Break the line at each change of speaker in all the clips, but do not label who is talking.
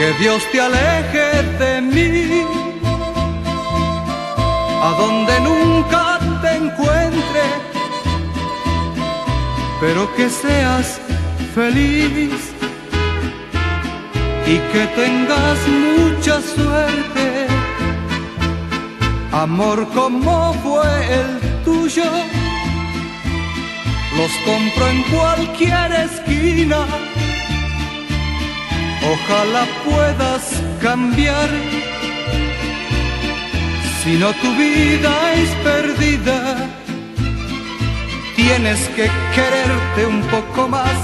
Que Dios te aleje de mí, a donde nunca te encuentre, pero que seas feliz y que tengas mucha suerte. Amor como fue el tuyo, los compro en cualquier esquina. Ojalá puedas cambiar, si no tu vida es perdida. Tienes que quererte un poco más,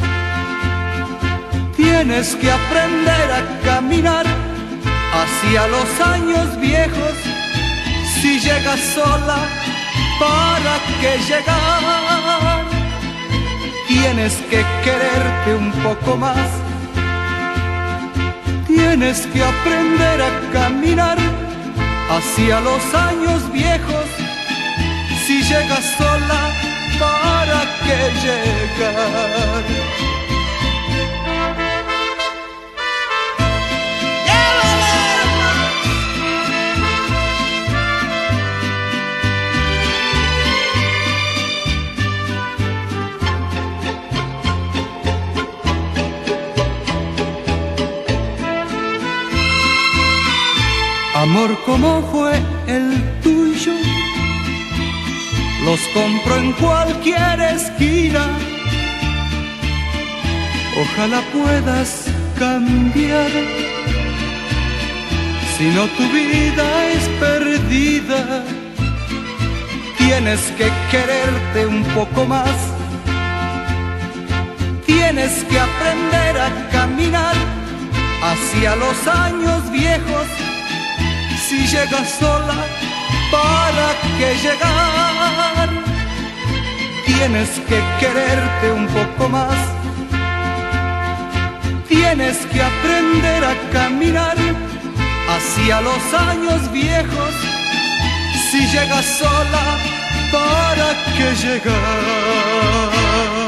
tienes que aprender a caminar hacia los años viejos. Si llegas sola, ¿para qué llegar? Tienes que quererte un poco más, tienes que aprender a caminar hacia los años viejos. Si llegas sola, ¿para qué llegar? Amor como fue el tuyo, los compro en cualquier esquina. Ojalá puedas cambiar, si no tu vida es perdida. Tienes que quererte un poco más, tienes que aprender a caminar hacia los años viejos. Si llegas sola, ¿para qué llegar? Tienes que quererte un poco más, tienes que aprender a caminar hacia los años viejos. Si llegas sola, ¿para qué llegar?